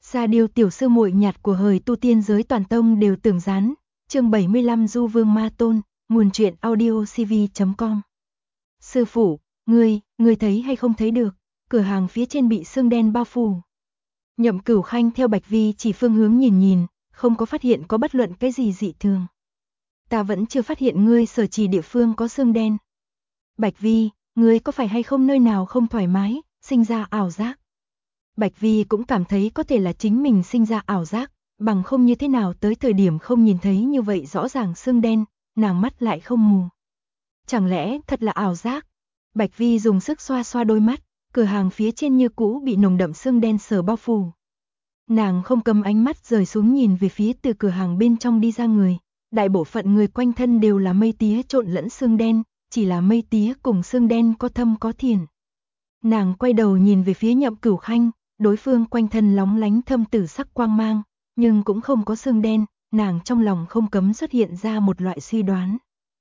Ra điều tiểu sư muội nhạt của hời tu tiên giới toàn tông đều tưởng rán. Chương 75 Du Vương Ma Tôn, nguồn truyện audio cv.com. Sư phụ, ngươi thấy hay không thấy được, cửa hàng phía trên bị sương đen bao phủ. Nhậm Cửu Khanh theo Bạch Vi chỉ phương hướng nhìn, không có phát hiện có bất luận cái gì dị thường. Ta vẫn chưa phát hiện ngươi sở chỉ địa phương có sương đen. Bạch Vi, ngươi có phải hay không nơi nào không thoải mái, sinh ra ảo giác? Bạch Vi cũng cảm thấy có thể là chính mình sinh ra ảo giác, bằng không như thế nào tới thời điểm không nhìn thấy như vậy rõ ràng sương đen, nàng mắt lại không mù. Chẳng lẽ thật là ảo giác? Bạch Vi dùng sức xoa xoa đôi mắt, cửa hàng phía trên như cũ bị nồng đậm sương đen sờ bao phủ. Nàng không cầm ánh mắt rời xuống nhìn về phía từ cửa hàng bên trong đi ra người, đại bộ phận người quanh thân đều là mây tía trộn lẫn sương đen, chỉ là mây tía cùng sương đen có thâm có thiền. Nàng quay đầu nhìn về phía Nhậm Cửu Khanh, đối phương quanh thân lóng lánh thâm tử sắc quang mang, nhưng cũng không có sương đen, nàng trong lòng không cấm xuất hiện ra một loại suy đoán.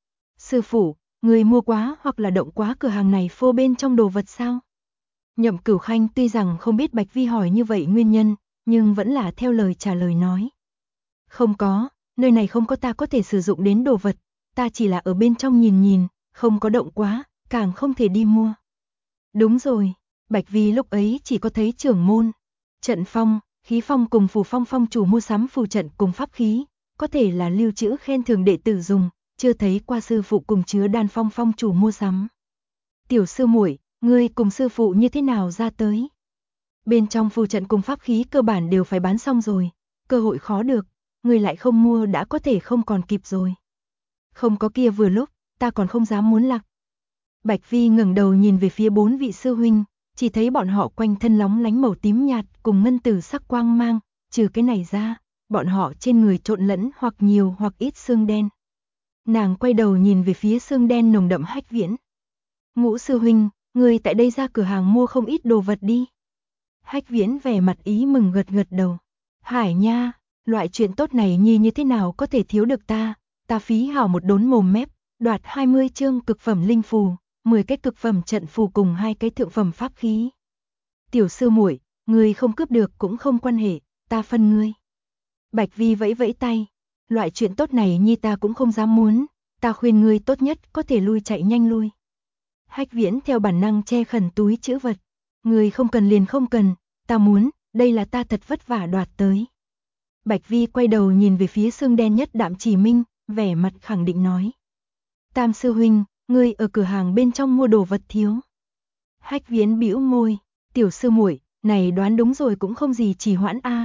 Sư phụ, người mua quá hoặc là động quá cửa hàng này phô bên trong đồ vật sao? Nhậm Cửu Khanh tuy rằng không biết Bạch Vi hỏi như vậy nguyên nhân, nhưng vẫn là theo lời trả lời nói. Không có, nơi này không có ta có thể sử dụng đến đồ vật, ta chỉ là ở bên trong nhìn, không có động quá, càng không thể đi mua. Đúng rồi, Bạch Vi lúc ấy chỉ có thấy trưởng môn, trận phong, khí phong cùng phù phong phong chủ mua sắm phù trận cùng pháp khí, có thể là lưu trữ khen thưởng đệ tử dùng, chưa thấy qua sư phụ cùng chứa đan phong phong chủ mua sắm. Tiểu sư muội, ngươi cùng sư phụ như thế nào ra tới? Bên trong phù trận cùng pháp khí cơ bản đều phải bán xong rồi, cơ hội khó được, ngươi lại không mua đã có thể không còn kịp rồi. Không có kia vừa lúc, ta còn không dám muốn lạc. Bạch Vi ngẩng đầu nhìn về phía 4 vị sư huynh, chỉ thấy bọn họ quanh thân lóng lánh màu tím nhạt cùng ngân tử sắc quang mang, trừ cái này ra, bọn họ trên người trộn lẫn hoặc nhiều hoặc ít sương đen. Nàng quay đầu nhìn về phía sương đen nồng đậm Hách Viễn. Ngũ sư huynh, người tại đây ra cửa hàng mua không ít đồ vật đi. Hách Viễn vẻ mặt ý mừng gật đầu. Hải nha, loại chuyện tốt này như thế nào có thể thiếu được ta phí hào một đốn mồm mép, đoạt 20 chương cực phẩm linh phù, 10 cái cực phẩm trận phù cùng 2 cái thượng phẩm pháp khí. Tiểu sư muội, ngươi không cướp được cũng không quan hệ, ta phân ngươi. Bạch Vi vẫy vẫy tay, loại chuyện tốt này ta cũng không dám muốn, ta khuyên ngươi tốt nhất có thể lui chạy nhanh lui. Hách Viễn theo bản năng che khẩn túi trữ vật, ngươi không cần liền không cần, ta muốn, đây là ta thật vất vả đoạt tới. Bạch Vi quay đầu nhìn về phía sương đen nhất Đạm Chỉ Minh, vẻ mặt khẳng định nói. Tam sư huynh, ngươi ở cửa hàng bên trong mua đồ vật thiếu. Hách Viễn bĩu môi, tiểu sư muội, này đoán đúng rồi cũng không gì trì hoãn a.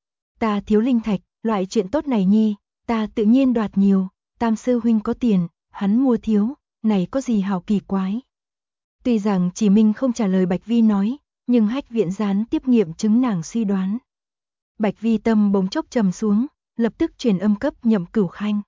Ta thiếu linh thạch, loại chuyện tốt này ta tự nhiên đoạt nhiều, tam sư huynh có tiền, hắn mua thiếu, này có gì hảo kỳ quái. Tuy rằng Chỉ Minh không trả lời Bạch Vi nói, nhưng Hách Viễn gián tiếp nghiệm chứng nàng suy đoán. Bạch Vi tâm bỗng chốc trầm xuống, lập tức truyền âm cấp Nhậm Cửu Khanh.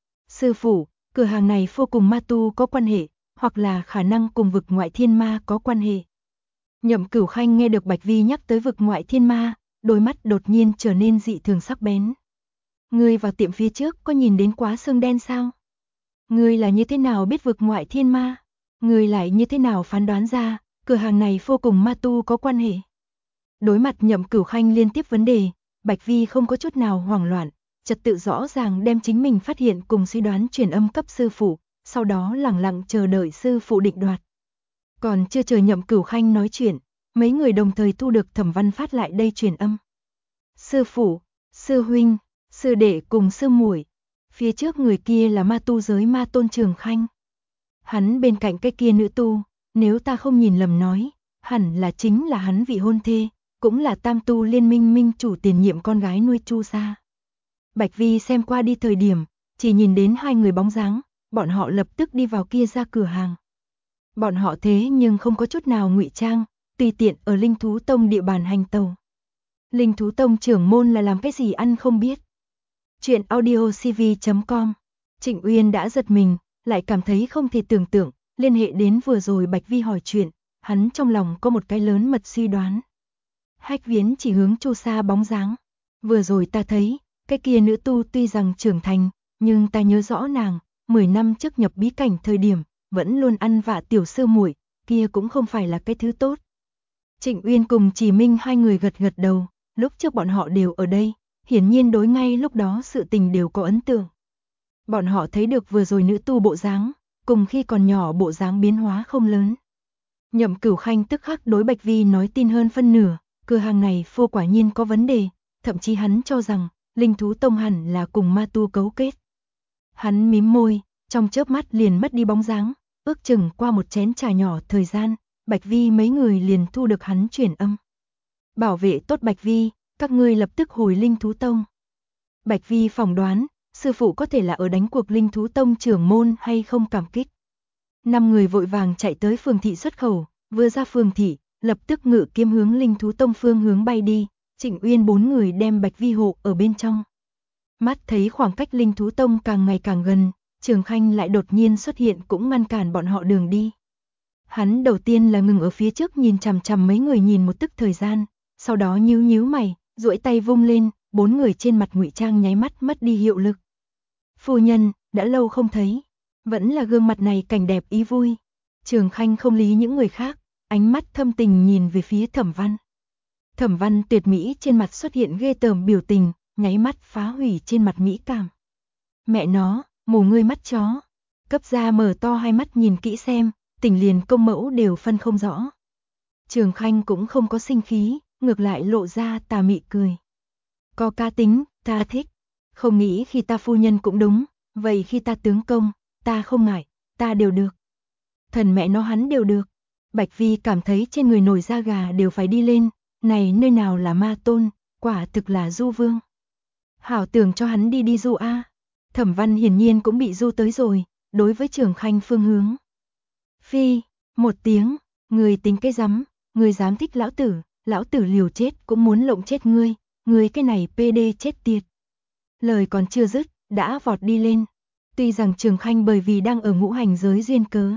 Sư phụ, cửa hàng này vô cùng ma tu có quan hệ, hoặc là khả năng cùng vực ngoại thiên ma có quan hệ. Nhậm Cửu Khanh nghe được Bạch Vi nhắc tới vực ngoại thiên ma, đôi mắt đột nhiên trở nên dị thường sắc bén. Ngươi vào tiệm phía trước có nhìn đến quá sương đen sao? Ngươi là như thế nào biết vực ngoại thiên ma? Ngươi lại như thế nào phán đoán ra, cửa hàng này vô cùng ma tu có quan hệ? Đối mặt Nhậm Cửu Khanh liên tiếp vấn đề, Bạch Vi không có chút nào hoảng loạn, trật tự rõ ràng đem chính mình phát hiện cùng suy đoán truyền âm cấp sư phụ, sau đó lẳng lặng chờ đợi sư phụ định đoạt. Còn chưa chờ Nhậm Cửu Khanh nói chuyện, mấy người đồng thời thu được Thẩm Văn phát lại đây truyền âm. Sư phụ, sư huynh, sư đệ cùng sư muội, phía trước người kia là ma tu giới Ma Tôn Trường Khanh. Hắn bên cạnh cái kia nữ tu, nếu ta không nhìn lầm nói, hẳn là chính là hắn vị hôn thê, cũng là Tam Tu Liên Minh minh chủ tiền nhiệm con gái nuôi Chu gia. Bạch Vi xem qua đi thời điểm, chỉ nhìn đến 2 người bóng dáng, bọn họ lập tức đi vào kia ra cửa hàng. Bọn họ thế nhưng không có chút nào ngụy trang, tùy tiện ở Linh Thú Tông địa bàn hành tàu. Linh Thú Tông trưởng môn là làm cái gì ăn không biết. Chuyện audio cv.com. Trịnh Uyên đã giật mình, lại cảm thấy không thể tưởng tượng, liên hệ đến vừa rồi Bạch Vi hỏi chuyện, hắn trong lòng có một cái lớn mật suy đoán. Hách Viễn chỉ hướng Chu Sa bóng dáng. Vừa rồi ta thấy, cái kia nữ tu tuy rằng trưởng thành, nhưng ta nhớ rõ nàng, 10 năm trước nhập bí cảnh thời điểm, vẫn luôn ăn vạ tiểu sư muội, kia cũng không phải là cái thứ tốt. Trịnh Uyên cùng Chỉ Minh 2 người gật đầu, lúc trước bọn họ đều ở đây, hiển nhiên đối ngay lúc đó sự tình đều có ấn tượng. Bọn họ thấy được vừa rồi nữ tu bộ dáng, cùng khi còn nhỏ bộ dáng biến hóa không lớn. Nhậm Cửu Khanh tức khắc đối Bạch Vi nói tin hơn phân nửa, cửa hàng này phô quả nhiên có vấn đề, thậm chí hắn cho rằng Linh Thú Tông hẳn là cùng ma tu cấu kết. Hắn mím môi, trong chớp mắt liền mất đi bóng dáng, ước chừng qua một chén trà nhỏ thời gian, Bạch Vi mấy người liền thu được hắn truyền âm. Bảo vệ tốt Bạch Vi, các ngươi lập tức hồi Linh Thú Tông. Bạch Vi phỏng đoán, sư phụ có thể là ở đánh cuộc Linh Thú Tông trưởng môn hay không cảm kích. 5 người vội vàng chạy tới phường thị xuất khẩu, vừa ra phường thị, lập tức ngự kiếm hướng Linh Thú Tông phương hướng bay đi, Trịnh Uyên 4 người đem Bạch Vi hộ ở bên trong. Mắt thấy khoảng cách Linh Thú Tông càng ngày càng gần, Trường Khanh lại đột nhiên xuất hiện cũng ngăn cản bọn họ đường đi. Hắn đầu tiên là ngừng ở phía trước nhìn chằm chằm mấy người nhìn một tức thời gian, sau đó nhíu nhíu mày, duỗi tay vung lên, 4 người trên mặt ngụy trang nháy mắt mất đi hiệu lực. Phu nhân, đã lâu không thấy, vẫn là gương mặt này cảnh đẹp ý vui. Trường Khanh không lý những người khác, ánh mắt thâm tình nhìn về phía Thẩm Văn. Thẩm Văn tuyệt mỹ trên mặt xuất hiện ghê tởm biểu tình, nháy mắt phá hủy trên mặt mỹ cảm. Mẹ nó, mù ngươi mắt chó. Cấp gia mở to hai mắt nhìn kỹ xem, tỉnh liền công mẫu đều phân không rõ. Trường Khanh cũng không có sinh khí, ngược lại lộ ra tà mị cười. Có cá tính, ta thích. Không nghĩ khi ta phu nhân cũng đúng, vậy khi ta tướng công, ta không ngại, ta đều được. Thần mẹ nó hắn đều được. Bạch Vi cảm thấy trên người nổi da gà đều phải đi lên, này nơi nào là ma tôn, quả thực là du vương. Hảo tưởng cho hắn đi du a. Thẩm Văn hiển nhiên cũng bị du tới rồi, đối với Trường Khanh phương hướng. Phi, một tiếng, người tính cái rắm, người dám thích lão tử liều chết cũng muốn lộng chết ngươi, người cái này PD chết tiệt. Lời còn chưa dứt, đã vọt đi lên. Tuy rằng Trường Khanh bởi vì đang ở ngũ hành giới duyên cớ,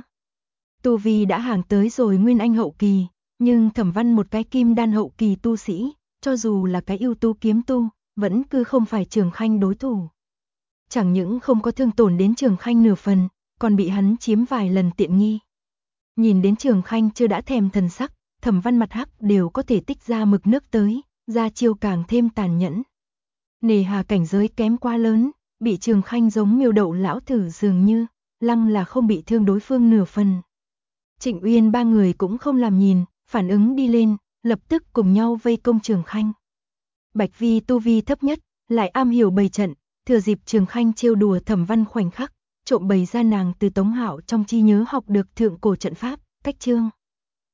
tu vi đã hàng tới rồi nguyên anh hậu kỳ, nhưng Thẩm Văn một cái kim đan hậu kỳ tu sĩ, cho dù là cái ưu tú kiếm tu, vẫn cứ không phải Trường Khanh đối thủ. Chẳng những không có thương tổn đến Trường Khanh nửa phần, còn bị hắn chiếm vài lần tiện nghi. Nhìn đến Trường Khanh chưa đã thèm thần sắc, Thẩm Văn mặt hắc đều có thể tích ra mực nước tới, ra chiêu càng thêm tàn nhẫn. Nề hà cảnh giới kém quá lớn, bị Trường Khanh giống miêu đậu lão thử dường như, lăng là không bị thương đối phương nửa phần. Trịnh Uyên ba người cũng không làm nhìn, phản ứng đi lên, lập tức cùng nhau vây công Trường Khanh. Bạch Vi tu vi thấp nhất, lại am hiểu bày trận, thừa dịp Trường Khanh trêu đùa Thẩm Văn khoảnh khắc, trộm bày ra nàng từ Tống Hạo trong trí nhớ học được thượng cổ trận pháp, cách chương.